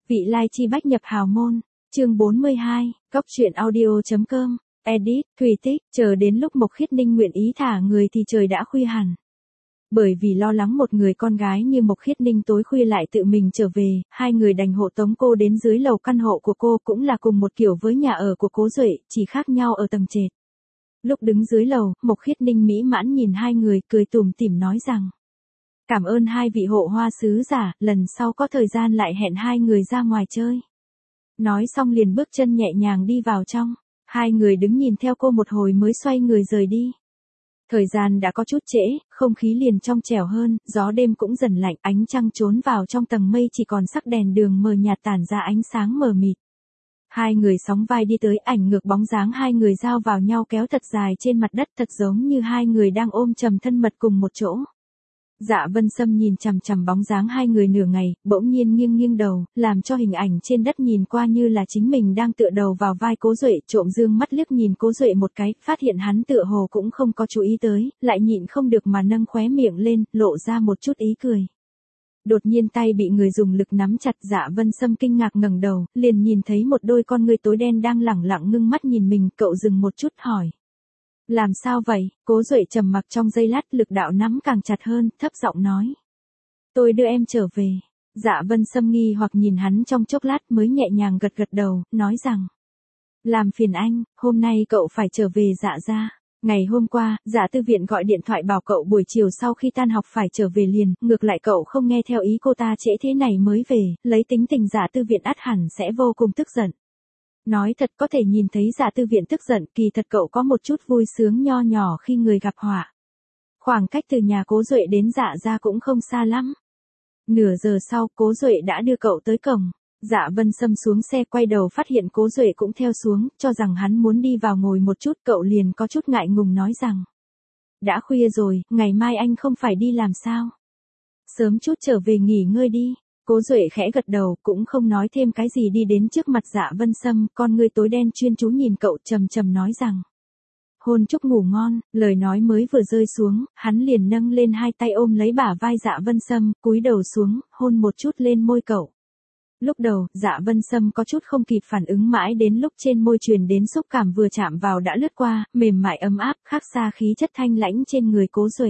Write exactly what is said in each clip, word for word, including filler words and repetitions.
Vị lai chi bách nhập hào môn, chương bốn mươi hai, Cóc truyện audio.com, edit, Thùy Tích, chờ đến lúc Mộc Khiết Ninh nguyện ý thả người thì trời đã khuya hẳn. Bởi vì lo lắng một người con gái như Mộc Khiết Ninh tối khuya lại tự mình trở về, hai người đành hộ tống cô đến dưới lầu căn hộ của cô, cũng là cùng một kiểu với nhà ở của Cố Duệ, chỉ khác nhau ở tầng trệt. Lúc đứng dưới lầu, Mộc Khiết Ninh mỹ mãn nhìn hai người, cười tủm tỉm nói rằng: cảm ơn hai vị hộ hoa sứ giả, lần sau có thời gian lại hẹn hai người ra ngoài chơi. Nói xong liền bước chân nhẹ nhàng đi vào trong, hai người đứng nhìn theo cô một hồi mới xoay người rời đi. Thời gian đã có chút trễ, không khí liền trong trẻo hơn, gió đêm cũng dần lạnh, ánh trăng trốn vào trong tầng mây chỉ còn sắc đèn đường mờ nhạt tản ra ánh sáng mờ mịt. Hai người sóng vai đi tới, ảnh ngược bóng dáng hai người giao vào nhau kéo thật dài trên mặt đất, thật giống như hai người đang ôm chầm thân mật cùng một chỗ. Dạ Vân Sâm nhìn chằm chằm bóng dáng hai người nửa ngày, bỗng nhiên nghiêng nghiêng đầu, làm cho hình ảnh trên đất nhìn qua như là chính mình đang tựa đầu vào vai Cố Duệ, trộm dương mắt liếc nhìn Cố Duệ một cái, phát hiện hắn tựa hồ cũng không có chú ý tới, lại nhịn không được mà nâng khóe miệng lên, lộ ra một chút ý cười. Đột nhiên tay bị người dùng lực nắm chặt, Dạ Vân Sâm kinh ngạc ngẩng đầu, liền nhìn thấy một đôi con ngươi tối đen đang lẳng lặng ngưng mắt nhìn mình, cậu dừng một chút hỏi: làm sao vậy? Cố Duệ trầm mặc trong giây lát, lực đạo nắm càng chặt hơn, thấp giọng nói: tôi đưa em trở về. Dạ Vân Sâm nghi hoặc nhìn hắn trong chốc lát mới nhẹ nhàng gật gật đầu, nói rằng: làm phiền anh, hôm nay cậu phải trở về Dạ gia. Ngày hôm qua, Dạ Tư Viện gọi điện thoại bảo cậu buổi chiều sau khi tan học phải trở về liền, ngược lại cậu không nghe theo ý cô ta, trễ thế này mới về, lấy tính tình Dạ Tư Viện ắt hẳn sẽ vô cùng tức giận. Nói thật, có thể nhìn thấy Dạ Tư Viện tức giận, kỳ thật cậu có một chút vui sướng nho nhỏ khi người gặp họa. Khoảng cách từ nhà Cố Duệ đến Dạ gia cũng không xa lắm. Nửa giờ sau, Cố Duệ đã đưa cậu tới cổng. Dạ Vân Sâm xuống xe, quay đầu phát hiện Cố Duệ cũng theo xuống, cho rằng hắn muốn đi vào ngồi một chút, cậu liền có chút ngại ngùng nói rằng: đã khuya rồi, ngày mai anh không phải đi làm sao? Sớm chút trở về nghỉ ngơi đi. Cố Duệ khẽ gật đầu, cũng không nói thêm cái gì, đi đến trước mặt Dạ Vân Sâm, con ngươi tối đen chuyên chú nhìn cậu, trầm trầm nói rằng: hôn chúc ngủ ngon. Lời nói mới vừa rơi xuống, hắn liền nâng lên hai tay ôm lấy bả vai Dạ Vân Sâm, cúi đầu xuống, hôn một chút lên môi cậu. Lúc đầu, Dạ Vân Sâm có chút không kịp phản ứng, mãi đến lúc trên môi truyền đến xúc cảm vừa chạm vào đã lướt qua, mềm mại ấm áp, khác xa khí chất thanh lãnh trên người Cố Duệ.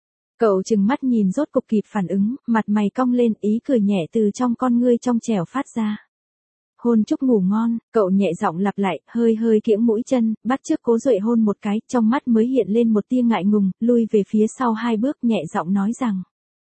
Cậu trừng mắt nhìn, rốt cục kịp phản ứng, mặt mày cong lên, ý cười nhẹ từ trong con ngươi trong trẻo phát ra. Hôn chúc ngủ ngon, cậu nhẹ giọng lặp lại, hơi hơi kiễng mũi chân, bắt chước Cố Duệ hôn một cái, trong mắt mới hiện lên một tia ngại ngùng, lui về phía sau hai bước, nhẹ giọng nói rằng: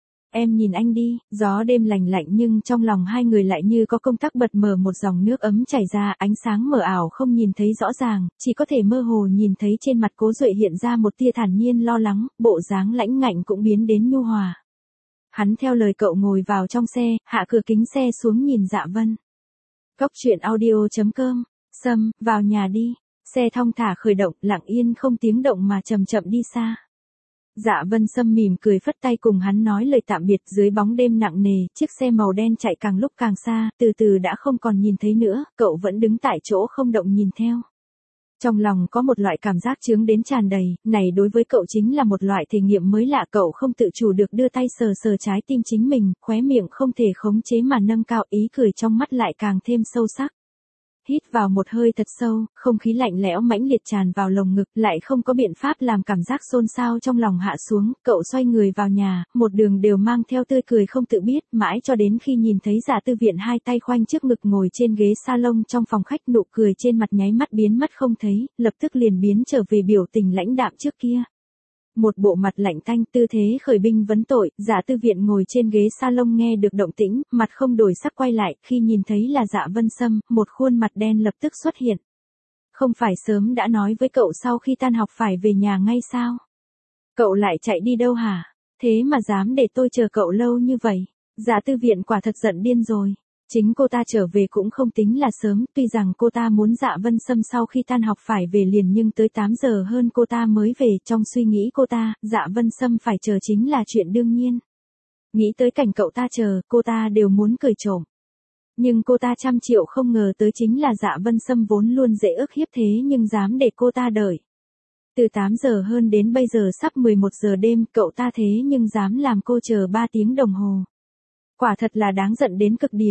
em nhìn anh đi. Gió đêm lành lạnh nhưng trong lòng hai người lại như có công tắc bật mở, một dòng nước ấm chảy ra, ánh sáng mờ ảo không nhìn thấy rõ ràng, chỉ có thể mơ hồ nhìn thấy trên mặt Cố Duệ hiện ra một tia thản nhiên lo lắng, bộ dáng lãnh ngạnh cũng biến đến nhu hòa. Hắn theo lời cậu ngồi vào trong xe, hạ cửa kính xe xuống nhìn Dạ Vân. Cóc truyện audio.com, Sâm, vào nhà đi. Xe thong thả khởi động, lặng yên không tiếng động mà chậm chậm đi xa. Dạ Vân Sâm mỉm cười phất tay cùng hắn nói lời tạm biệt, dưới bóng đêm nặng nề, chiếc xe màu đen chạy càng lúc càng xa, từ từ đã không còn nhìn thấy nữa, cậu vẫn đứng tại chỗ không động nhìn theo. Trong lòng có một loại cảm giác chướng đến tràn đầy, này đối với cậu chính là một loại thể nghiệm mới lạ, cậu không tự chủ được đưa tay sờ sờ trái tim chính mình, khóe miệng không thể khống chế mà nâng cao, ý cười trong mắt lại càng thêm sâu sắc. Hít vào một hơi thật sâu, không khí lạnh lẽo mãnh liệt tràn vào lồng ngực, lại không có biện pháp làm cảm giác xôn xao trong lòng hạ xuống, cậu xoay người vào nhà, một đường đều mang theo tươi cười không tự biết, mãi cho đến khi nhìn thấy Dạ Tư Viện hai tay khoanh trước ngực ngồi trên ghế salon trong phòng khách, nụ cười trên mặt nháy mắt biến mất không thấy, lập tức liền biến trở về biểu tình lãnh đạm trước kia. Một bộ mặt lạnh tanh, tư thế khởi binh vấn tội, Dạ Tư Viện ngồi trên ghế salon nghe được động tĩnh, mặt không đổi sắc quay lại, khi nhìn thấy là Dạ Vân Sâm, một khuôn mặt đen lập tức xuất hiện. Không phải sớm đã nói với cậu sau khi tan học phải về nhà ngay sao? Cậu lại chạy đi đâu hả? Thế mà dám để tôi chờ cậu lâu như vậy? Dạ Tư Viện quả thật giận điên rồi. Chính cô ta trở về cũng không tính là sớm, tuy rằng cô ta muốn Dạ Vân Sâm sau khi tan học phải về liền, nhưng tới tám giờ hơn cô ta mới về, trong suy nghĩ cô ta, Dạ Vân Sâm phải chờ chính là chuyện đương nhiên. Nghĩ tới cảnh cậu ta chờ, cô ta đều muốn cười trộm. Nhưng cô ta trăm triệu không ngờ tới chính là Dạ Vân Sâm vốn luôn dễ ức hiếp thế nhưng dám để cô ta đợi. Từ tám giờ hơn đến bây giờ sắp mười một giờ đêm, cậu ta thế nhưng dám làm cô chờ ba tiếng đồng hồ. Quả thật là đáng giận đến cực điểm.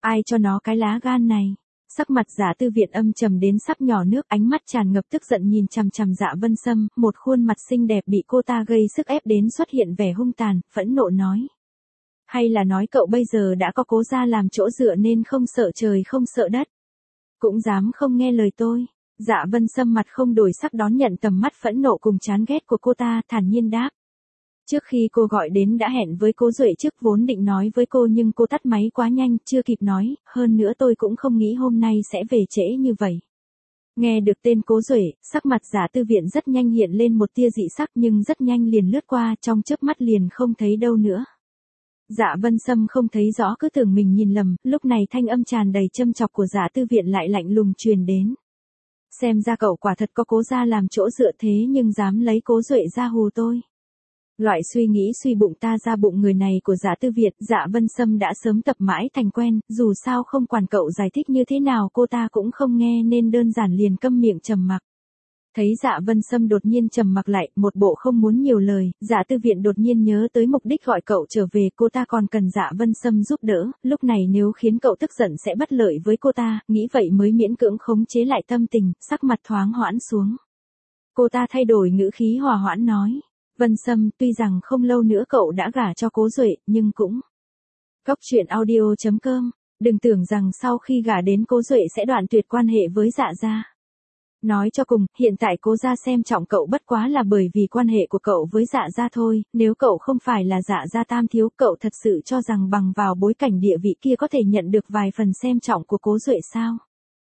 Ai cho nó cái lá gan này? Sắc mặt Dạ Tư Viện âm trầm đến sắp nhỏ nước, ánh mắt tràn ngập tức giận nhìn chằm chằm Dạ Vân Sâm, một khuôn mặt xinh đẹp bị cô ta gây sức ép đến xuất hiện vẻ hung tàn, phẫn nộ nói. Hay là nói cậu bây giờ đã có Cố gia làm chỗ dựa nên không sợ trời không sợ đất? Cũng dám không nghe lời tôi? Dạ Vân Sâm mặt không đổi sắc đón nhận tầm mắt phẫn nộ cùng chán ghét của cô ta, thản nhiên đáp. Trước khi cô gọi đến đã hẹn với Cố Duệ trước, vốn định nói với cô nhưng cô tắt máy quá nhanh, chưa kịp nói, hơn nữa tôi cũng không nghĩ hôm nay sẽ về trễ như vậy. Nghe được tên Cố Duệ, sắc mặt Dạ Tư Viện rất nhanh hiện lên một tia dị sắc nhưng rất nhanh liền lướt qua, trong chớp mắt liền không thấy đâu nữa. Dạ Vân Sâm không thấy rõ cứ tưởng mình nhìn lầm, lúc này thanh âm tràn đầy châm chọc của Dạ Tư Viện lại lạnh lùng truyền đến. Xem ra cậu quả thật có Cố gia làm chỗ dựa thế nhưng dám lấy Cố Duệ ra hù tôi. Loại suy nghĩ suy bụng ta ra bụng người này của Dạ Tư Việt, Dạ Vân Sâm đã sớm tập mãi thành quen, dù sao không quản cậu giải thích như thế nào cô ta cũng không nghe nên đơn giản liền câm miệng trầm mặc. Thấy Dạ Vân Sâm đột nhiên trầm mặc lại, một bộ không muốn nhiều lời, Dạ Tư Viện đột nhiên nhớ tới mục đích gọi cậu trở về, cô ta còn cần Dạ Vân Sâm giúp đỡ, lúc này nếu khiến cậu tức giận sẽ bất lợi với cô ta, nghĩ vậy mới miễn cưỡng khống chế lại tâm tình, sắc mặt thoáng hoãn xuống. Cô ta thay đổi ngữ khí hòa hoãn nói. Vân Sâm, tuy rằng không lâu nữa cậu đã gả cho Cố Duệ, nhưng cũng... Cóc truyện audio chấm com, đừng tưởng rằng sau khi gả đến Cố Duệ sẽ đoạn tuyệt quan hệ với Dạ gia. Nói cho cùng, hiện tại Cố gia xem trọng cậu bất quá là bởi vì quan hệ của cậu với Dạ gia thôi, nếu cậu không phải là Dạ gia tam thiếu, cậu thật sự cho rằng bằng vào bối cảnh địa vị kia có thể nhận được vài phần xem trọng của Cố Duệ sao?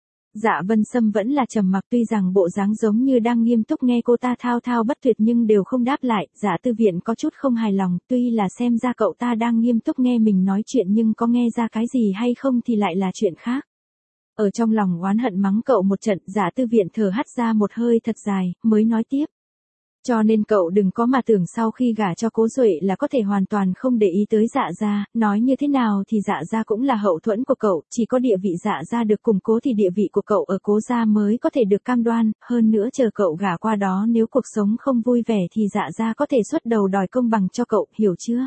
Dạ Vân Sâm vẫn là trầm mặc, tuy rằng bộ dáng giống như đang nghiêm túc nghe cô ta thao thao bất tuyệt nhưng đều không đáp lại. Dạ Tư Viện có chút không hài lòng, tuy là xem ra cậu ta đang nghiêm túc nghe mình nói chuyện nhưng có nghe ra cái gì hay không thì lại là chuyện khác. Ở trong lòng oán hận mắng cậu một trận, Dạ Tư Viện thở hắt ra một hơi thật dài, mới nói tiếp. Cho nên cậu đừng có mà tưởng sau khi gả cho Cố Duệ là có thể hoàn toàn không để ý tới Dạ gia, nói như thế nào thì Dạ gia cũng là hậu thuẫn của cậu, chỉ có địa vị Dạ gia được củng cố thì địa vị của cậu ở Cố gia mới có thể được cam đoan, hơn nữa chờ cậu gả qua đó nếu cuộc sống không vui vẻ thì Dạ gia có thể xuất đầu đòi công bằng cho cậu, hiểu chưa?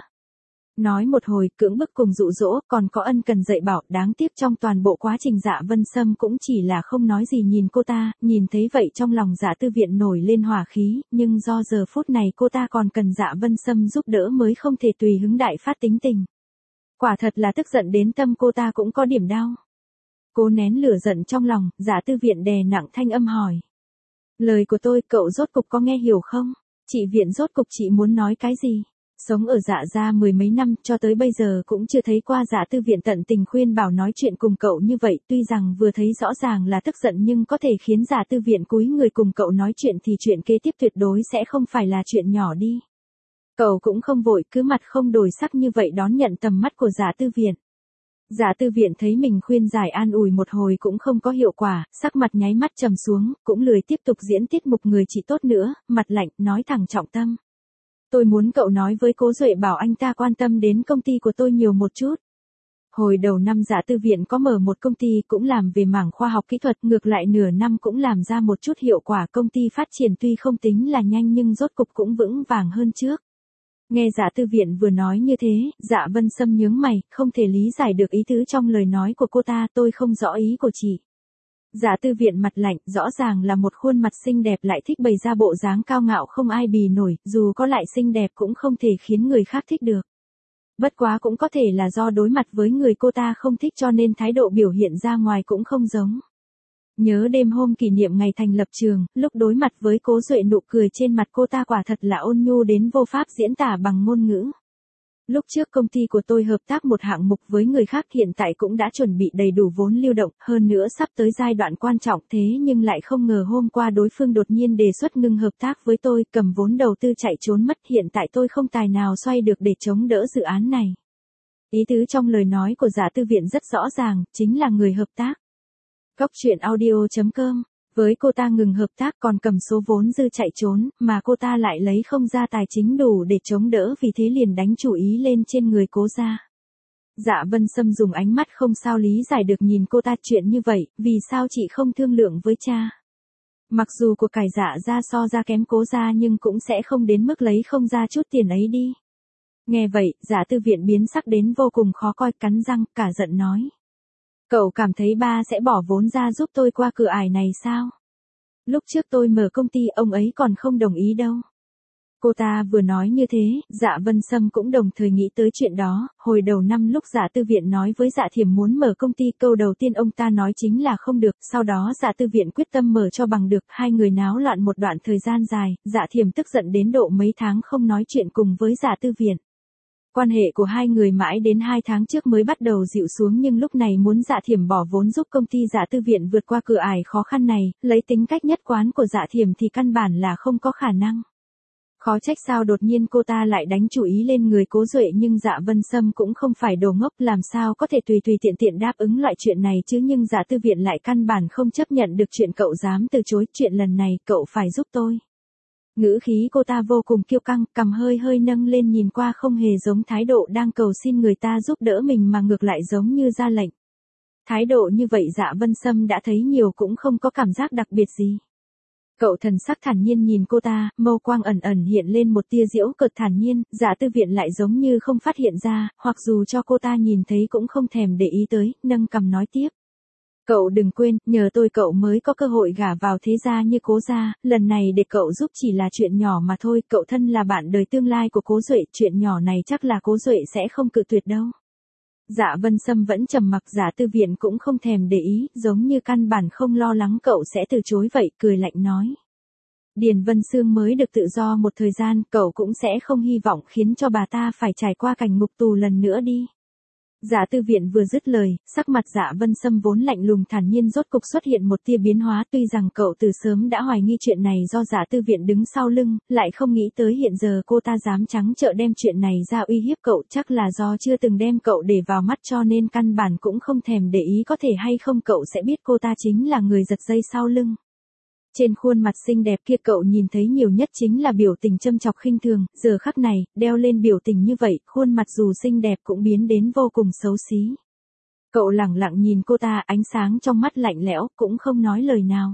Nói một hồi, cưỡng bức cùng dụ dỗ, còn có ân cần dạy bảo, đáng tiếc trong toàn bộ quá trình Dạ Vân Sâm cũng chỉ là không nói gì nhìn cô ta, nhìn thấy vậy trong lòng Dạ Tư Viện nổi lên hỏa khí, nhưng do giờ phút này cô ta còn cần Dạ Vân Sâm giúp đỡ mới không thể tùy hứng đại phát tính tình. Quả thật là tức giận đến tâm cô ta cũng có điểm đau. Cố nén lửa giận trong lòng, Dạ Tư Viện đè nặng thanh âm hỏi. Lời của tôi cậu rốt cục có nghe hiểu không? Chị Viện rốt cục chị muốn nói cái gì? Sống ở Dạ gia mười mấy năm cho tới bây giờ cũng chưa thấy qua Dạ Tư Viện tận tình khuyên bảo nói chuyện cùng cậu như vậy, tuy rằng vừa thấy rõ ràng là tức giận nhưng có thể khiến Dạ Tư Viện cúi người cùng cậu nói chuyện thì chuyện kế tiếp tuyệt đối sẽ không phải là chuyện nhỏ đi. Cậu cũng không vội, cứ mặt không đổi sắc như vậy đón nhận tầm mắt của Dạ Tư Viện. Dạ Tư Viện thấy mình khuyên giải an ủi một hồi cũng không có hiệu quả, sắc mặt nháy mắt trầm xuống, cũng lười tiếp tục diễn tiết mục người chị tốt nữa, mặt lạnh, nói thẳng trọng tâm. Tôi muốn cậu nói với Cố Duệ bảo anh ta quan tâm đến công ty của tôi nhiều một chút. Hồi đầu năm Dạ Tư Viện có mở một công ty cũng làm về mảng khoa học kỹ thuật, ngược lại nửa năm cũng làm ra một chút hiệu quả, công ty phát triển tuy không tính là nhanh nhưng rốt cục cũng vững vàng hơn trước. Nghe Dạ Tư Viện vừa nói như thế, Dạ Vân Sâm nhướng mày, không thể lý giải được ý tứ trong lời nói của cô ta, tôi không rõ ý của chị. Dạ Tư Viện mặt lạnh, rõ ràng là một khuôn mặt xinh đẹp lại thích bày ra bộ dáng cao ngạo không ai bì nổi, dù có lại xinh đẹp cũng không thể khiến người khác thích được. Bất quá cũng có thể là do đối mặt với người cô ta không thích cho nên thái độ biểu hiện ra ngoài cũng không giống. Nhớ đêm hôm kỷ niệm ngày thành lập trường, lúc đối mặt với Cố Duệ nụ cười trên mặt cô ta quả thật là ôn nhu đến vô pháp diễn tả bằng ngôn ngữ. Lúc trước công ty của tôi hợp tác một hạng mục với người khác, hiện tại cũng đã chuẩn bị đầy đủ vốn lưu động, hơn nữa sắp tới giai đoạn quan trọng, thế nhưng lại không ngờ hôm qua đối phương đột nhiên đề xuất ngừng hợp tác với tôi, cầm vốn đầu tư chạy trốn mất, hiện tại tôi không tài nào xoay được để chống đỡ dự án này. Ý tứ trong lời nói của Dạ Tư Viện rất rõ ràng, chính là người hợp tác. Cóc truyện audio chấm com, với cô ta ngừng hợp tác còn cầm số vốn dư chạy trốn, mà cô ta lại lấy không ra tài chính đủ để chống đỡ, vì thế liền đánh chủ ý lên trên người Cố gia. Dạ Vân Sâm dùng ánh mắt không sao lý giải được nhìn cô ta, chuyện như vậy, vì sao chị không thương lượng với cha? Mặc dù của cải Dạ gia so ra kém Cố gia nhưng cũng sẽ không đến mức lấy không ra chút tiền ấy đi. Nghe vậy, Dạ Tư Viện biến sắc đến vô cùng khó coi, cắn răng, cả giận nói. Cậu cảm thấy ba sẽ bỏ vốn ra giúp tôi qua cửa ải này sao? Lúc trước tôi mở công ty ông ấy còn không đồng ý đâu. Cô ta vừa nói như thế, Dạ Vân Sâm cũng đồng thời nghĩ tới chuyện đó. Hồi đầu năm lúc Dạ Tư Viện nói với Dạ Thiểm muốn mở công ty, câu đầu tiên ông ta nói chính là không được. Sau đó Dạ Tư Viện quyết tâm mở cho bằng được. Hai người náo loạn một đoạn thời gian dài. Dạ Thiểm tức giận đến độ mấy tháng không nói chuyện cùng với Dạ Tư Viện. Quan hệ của hai người mãi đến hai tháng trước mới bắt đầu dịu xuống, nhưng lúc này muốn Dạ Thiểm bỏ vốn giúp công ty Dạ Tư Viện vượt qua cửa ải khó khăn này, lấy tính cách nhất quán của Dạ Thiểm thì căn bản là không có khả năng. Khó trách sao đột nhiên cô ta lại đánh chủ ý lên người Cố Duệ, nhưng Dạ Vân Sâm cũng không phải đồ ngốc, làm sao có thể tùy tùy tiện tiện đáp ứng loại chuyện này chứ, nhưng Dạ Tư Viện lại căn bản không chấp nhận được chuyện cậu dám từ chối, chuyện lần này cậu phải giúp tôi. Ngữ khí cô ta vô cùng kiêu căng, cằm hơi hơi nâng lên, nhìn qua không hề giống thái độ đang cầu xin người ta giúp đỡ mình mà ngược lại giống như ra lệnh. Thái độ như vậy Dạ Vân Sâm đã thấy nhiều cũng không có cảm giác đặc biệt gì. Cậu thần sắc thản nhiên nhìn cô ta, mâu quang ẩn ẩn hiện lên một tia giễu cợt thản nhiên. Dạ Tư Viện lại giống như không phát hiện ra, hoặc dù cho cô ta nhìn thấy cũng không thèm để ý tới, nâng cằm nói tiếp. Cậu đừng quên, nhờ tôi cậu mới có cơ hội gả vào thế gia như Cố gia, lần này để cậu giúp chỉ là chuyện nhỏ mà thôi, cậu thân là bạn đời tương lai của Cố Duệ, chuyện nhỏ này chắc là Cố Duệ sẽ không cự tuyệt đâu. Dạ Vân Sâm vẫn trầm mặc, Dạ Tư Viện cũng không thèm để ý, giống như căn bản không lo lắng cậu sẽ từ chối vậy, cười lạnh nói. Điền Vân Sương mới được tự do một thời gian, cậu cũng sẽ không hy vọng khiến cho bà ta phải trải qua cảnh ngục tù lần nữa đi. Dạ Tư Viện vừa dứt lời, sắc mặt Dạ Vân Sâm vốn lạnh lùng thản nhiên rốt cục xuất hiện một tia biến hóa, tuy rằng cậu từ sớm đã hoài nghi chuyện này do Dạ Tư Viện đứng sau lưng, lại không nghĩ tới hiện giờ cô ta dám trắng trợn đem chuyện này ra uy hiếp cậu, chắc là do chưa từng đem cậu để vào mắt cho nên căn bản cũng không thèm để ý có thể hay không cậu sẽ biết cô ta chính là người giật dây sau lưng. Trên khuôn mặt xinh đẹp kia cậu nhìn thấy nhiều nhất chính là biểu tình châm chọc khinh thường, giờ khắc này, đeo lên biểu tình như vậy, khuôn mặt dù xinh đẹp cũng biến đến vô cùng xấu xí. Cậu lẳng lặng nhìn cô ta, ánh sáng trong mắt lạnh lẽo, cũng không nói lời nào.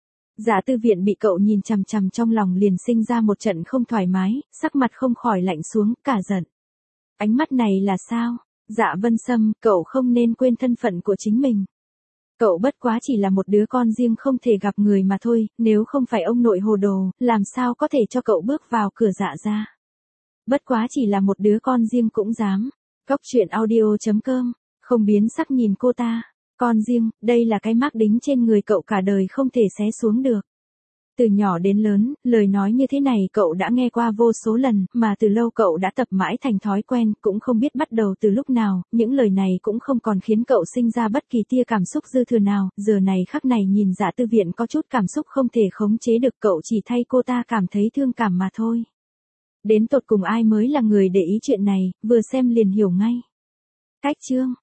Dạ Tư Viện bị cậu nhìn chằm chằm trong lòng liền sinh ra một trận không thoải mái, sắc mặt không khỏi lạnh xuống, cả giận. Ánh mắt này là sao? Dạ Vân Sâm, cậu không nên quên thân phận của chính mình. Cậu bất quá chỉ là một đứa con riêng không thể gặp người mà thôi, nếu không phải ông nội hồ đồ, làm sao có thể cho cậu bước vào cửa Dạ gia. Bất quá chỉ là một đứa con riêng cũng dám. Cóc truyện audio chấm com, không biến sắc nhìn cô ta. Con riêng, đây là cái mác đính trên người cậu cả đời không thể xé xuống được. Từ nhỏ đến lớn, lời nói như thế này cậu đã nghe qua vô số lần, mà từ lâu cậu đã tập mãi thành thói quen, cũng không biết bắt đầu từ lúc nào, những lời này cũng không còn khiến cậu sinh ra bất kỳ tia cảm xúc dư thừa nào, giờ này khắc này nhìn Dạ Tư Viện có chút cảm xúc không thể khống chế được, cậu chỉ thay cô ta cảm thấy thương cảm mà thôi. Đến tột cùng ai mới là người để ý chuyện này, vừa xem liền hiểu ngay. Cách chương